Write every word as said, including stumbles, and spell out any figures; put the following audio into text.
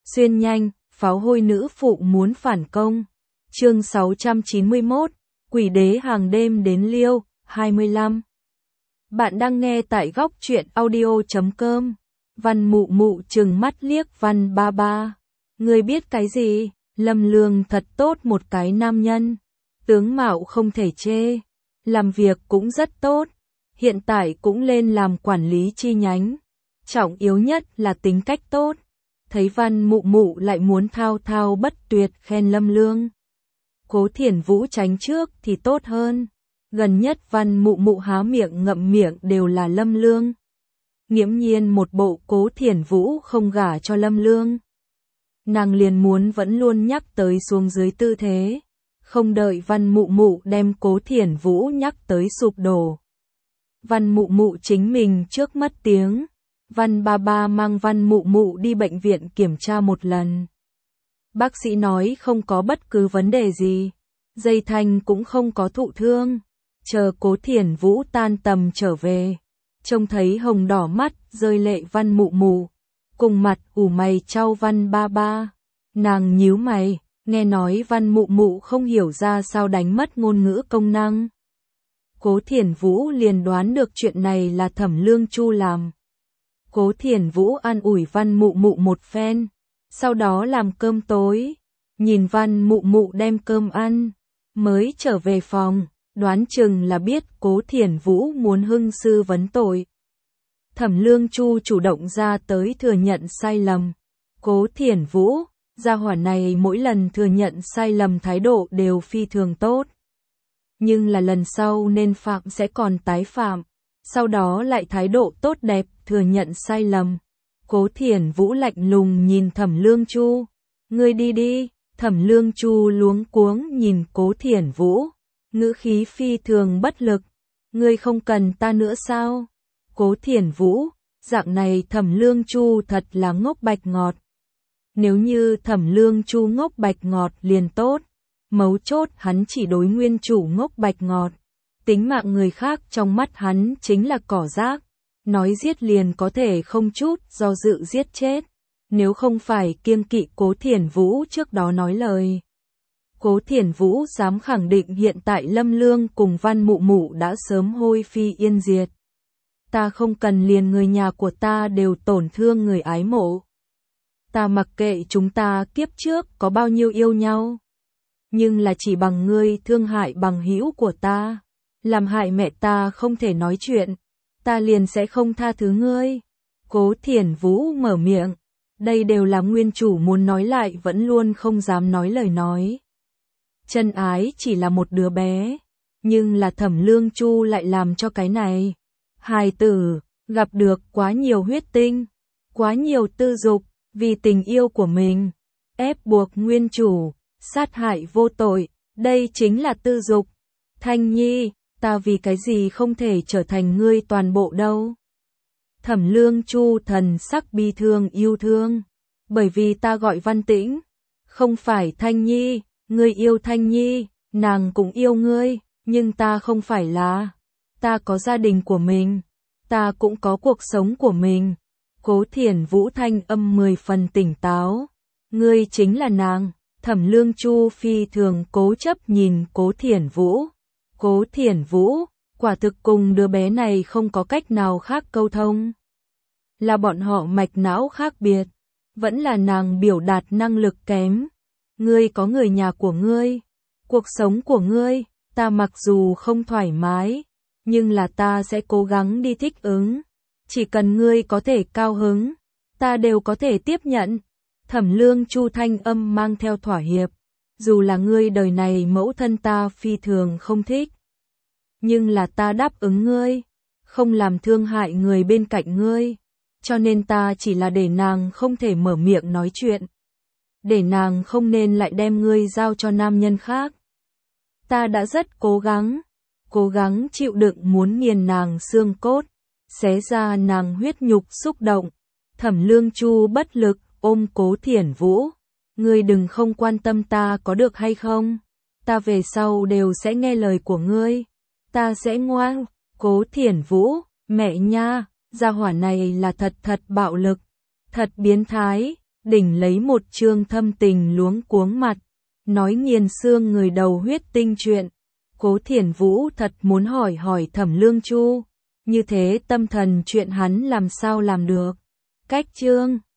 Xuyên nhanh, pháo hôi nữ phụ muốn phản công. Chương sáu trăm chín mươi mốt, Quỷ đế hàng đêm đến Liêu, hai mươi lăm. Bạn đang nghe tại góc truyện audio chấm com. Văn Mụ Mụ trừng mắt liếc Văn Ba Ba. Ngươi biết cái gì? Lâm Lương thật tốt một cái nam nhân. Tướng mạo không thể chê. Làm việc cũng rất tốt. Hiện tại cũng lên làm quản lý chi nhánh. Trọng yếu nhất là tính cách tốt. Thấy Văn Mụ Mụ lại muốn thao thao bất tuyệt khen Lâm Lương. Cố Thiển Vũ tránh trước thì tốt hơn. Gần nhất Văn Mụ Mụ há miệng ngậm miệng đều là Lâm Lương. Nghiễm nhiên một bộ Cố Thiển Vũ không gả cho Lâm Lương. Nàng liền muốn vẫn luôn nhắc tới xuống dưới tư thế. Không đợi Văn Mụ Mụ đem Cố Thiển Vũ nhắc tới sụp đổ. Văn Mụ Mụ chính mình trước mất tiếng. Văn Ba Ba mang Văn Mụ Mụ đi bệnh viện kiểm tra một lần. Bác sĩ nói không có bất cứ vấn đề gì. Dây thanh cũng không có thụ thương. Chờ Cố Thiển Vũ tan tầm trở về. Trông thấy hồng đỏ mắt rơi lệ Văn Mụ Mụ. Cùng mặt ủ mày trao Văn Ba Ba. Nàng nhíu mày, nghe nói Văn Mụ Mụ không hiểu ra sao đánh mất ngôn ngữ công năng. Cố Thiển Vũ liền đoán được chuyện này là Thẩm Lương Chu làm. Cố Thiển Vũ an ủi Văn Mụ Mụ một phen, sau đó làm cơm tối, nhìn Văn Mụ Mụ đem cơm ăn, mới trở về phòng, đoán chừng là biết Cố Thiển Vũ muốn hưng sư vấn tội. Thẩm Lương Chu chủ động ra tới thừa nhận sai lầm. Cố Thiển Vũ, gia hỏa này mỗi lần thừa nhận sai lầm thái độ đều phi thường tốt. Nhưng là lần sau nên phạm sẽ còn tái phạm. Sau đó lại thái độ tốt đẹp, thừa nhận sai lầm. Cố Thiển Vũ lạnh lùng nhìn Thẩm Lương Chu. Ngươi đi đi. Thẩm Lương Chu luống cuống nhìn Cố Thiển Vũ. Ngữ khí phi thường bất lực. Ngươi không cần ta nữa sao? Cố Thiển Vũ, dạng này Thẩm Lương Chu thật là ngốc bạch ngọt. Nếu như Thẩm Lương Chu ngốc bạch ngọt liền tốt. Mấu chốt hắn chỉ đối nguyên chủ ngốc bạch ngọt. Tính mạng người khác trong mắt hắn chính là cỏ rác. Nói giết liền có thể không chút do dự giết chết. Nếu không phải kiêng kỵ Cố Thiển Vũ trước đó nói lời. Cố Thiển Vũ dám khẳng định hiện tại Lâm Lương cùng Văn Mụ Mụ đã sớm hôi phi yên diệt. Ta không cần liền người nhà của ta đều tổn thương người ái mộ. Ta mặc kệ chúng ta kiếp trước có bao nhiêu yêu nhau. Nhưng là chỉ bằng ngươi thương hại bằng hữu của ta. Làm hại mẹ ta không thể nói chuyện. Ta liền sẽ không tha thứ ngươi. Cố Thiển Vũ mở miệng. Đây đều là nguyên chủ muốn nói lại vẫn luôn không dám nói lời nói. Chân ái chỉ là một đứa bé. Nhưng là Thẩm Lương Chu lại làm cho cái này. Hài tử, gặp được quá nhiều huyết tinh. Quá nhiều tư dục, vì tình yêu của mình. Ép buộc nguyên chủ, sát hại vô tội. Đây chính là tư dục. Thanh Nhi, ta vì cái gì không thể trở thành ngươi toàn bộ đâu. Thẩm Lương Chu thần sắc bi thương yêu thương. Bởi vì ta gọi Văn Tĩnh. Không phải Thanh Nhi, ngươi yêu Thanh Nhi, nàng cũng yêu ngươi, nhưng ta không phải là. Ta có gia đình của mình. Ta cũng có cuộc sống của mình. Cố Thiển Vũ thanh âm mười phần tỉnh táo. Ngươi chính là nàng. Thẩm Lương Chu phi thường cố chấp nhìn Cố Thiển Vũ. Cố Thiển Vũ, quả thực cùng đứa bé này không có cách nào khác câu thông. Là bọn họ mạch não khác biệt. Vẫn là nàng biểu đạt năng lực kém. Ngươi có người nhà của ngươi. Cuộc sống của ngươi, ta mặc dù không thoải mái. Nhưng là ta sẽ cố gắng đi thích ứng. Chỉ cần ngươi có thể cao hứng, ta đều có thể tiếp nhận. Thẩm Lương Chu thanh âm mang theo thỏa hiệp. Dù là ngươi đời này mẫu thân ta phi thường không thích. Nhưng là ta đáp ứng ngươi. Không làm thương hại người bên cạnh ngươi. Cho nên ta chỉ là để nàng không thể mở miệng nói chuyện. Để nàng không nên lại đem ngươi giao cho nam nhân khác. Ta đã rất cố gắng. Cố gắng chịu đựng muốn nghiền nàng xương cốt. Xé ra nàng huyết nhục xúc động. Thẩm Lương Chu bất lực ôm Cố Thiển Vũ. Ngươi đừng không quan tâm ta có được hay không. Ta về sau đều sẽ nghe lời của ngươi. Ta sẽ ngoan. Cố Thiển Vũ, mẹ nha, gia hỏa này là thật thật bạo lực. Thật biến thái. Đỉnh lấy một chương thâm tình luống cuống mặt, nói nghiền xương người đầu huyết tinh chuyện. Cố Thiển Vũ thật muốn hỏi hỏi Thẩm Lương Chu, như thế tâm thần chuyện hắn làm sao làm được. Cách chương